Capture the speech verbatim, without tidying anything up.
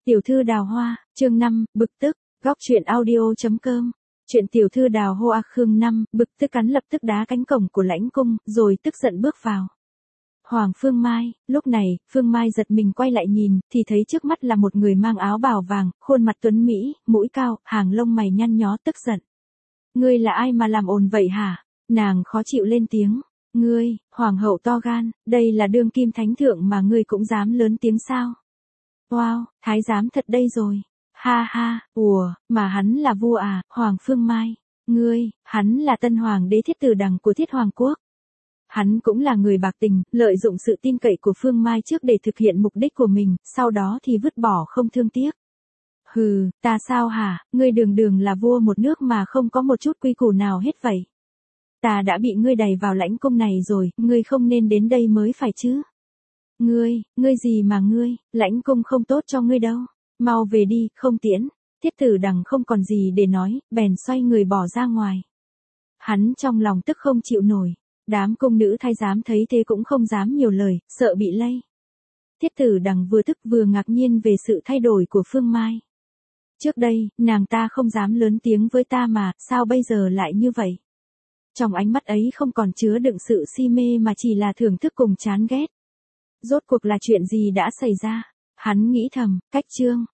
Tiểu thư đào hoa, chương năm, bực tức, góc truyện audio.com. Chuyện tiểu thư đào hoa khương năm, bực tức cắn lập tức đá cánh cổng của lãnh cung, rồi tức giận bước vào. Hoàng Phương Mai, lúc này, Phương Mai giật mình quay lại nhìn, thì thấy trước mắt là một người mang áo bào vàng, khuôn mặt tuấn mỹ, mũi cao, hàng lông mày nhăn nhó tức giận. Ngươi là ai mà làm ồn vậy hả? Nàng khó chịu lên tiếng. Ngươi, hoàng hậu to gan, đây là đương kim thánh thượng mà ngươi cũng dám lớn tiếng sao? Wow, thái giám thật đây rồi. Ha ha, ùa, mà hắn là vua à, Hoàng Phương Mai. Ngươi, hắn là tân hoàng đế Thiết Tử Đằng của Thiết Hoàng Quốc. Hắn cũng là người bạc tình, lợi dụng sự tin cậy của Phương Mai trước để thực hiện mục đích của mình, sau đó thì vứt bỏ không thương tiếc. Hừ, ta sao hả, ngươi đường đường là vua một nước mà không có một chút quy củ nào hết vậy. Ta đã bị ngươi đày vào lãnh cung này rồi, ngươi không nên đến đây mới phải chứ. Ngươi, ngươi gì mà ngươi, lãnh cung không tốt cho ngươi đâu. Mau về đi, không tiễn. Thiết Tử Đằng không còn gì để nói, bèn xoay người bỏ ra ngoài. Hắn trong lòng tức không chịu nổi. Đám cung nữ thái giám thấy thế cũng không dám nhiều lời, sợ bị lây. Thiết Tử Đằng vừa tức vừa ngạc nhiên về sự thay đổi của Phương Mai. Trước đây, nàng ta không dám lớn tiếng với ta mà, sao bây giờ lại như vậy? Trong ánh mắt ấy không còn chứa đựng sự si mê mà chỉ là thưởng thức cùng chán ghét. Rốt cuộc là chuyện gì đã xảy ra? Hắn nghĩ thầm, cách trương,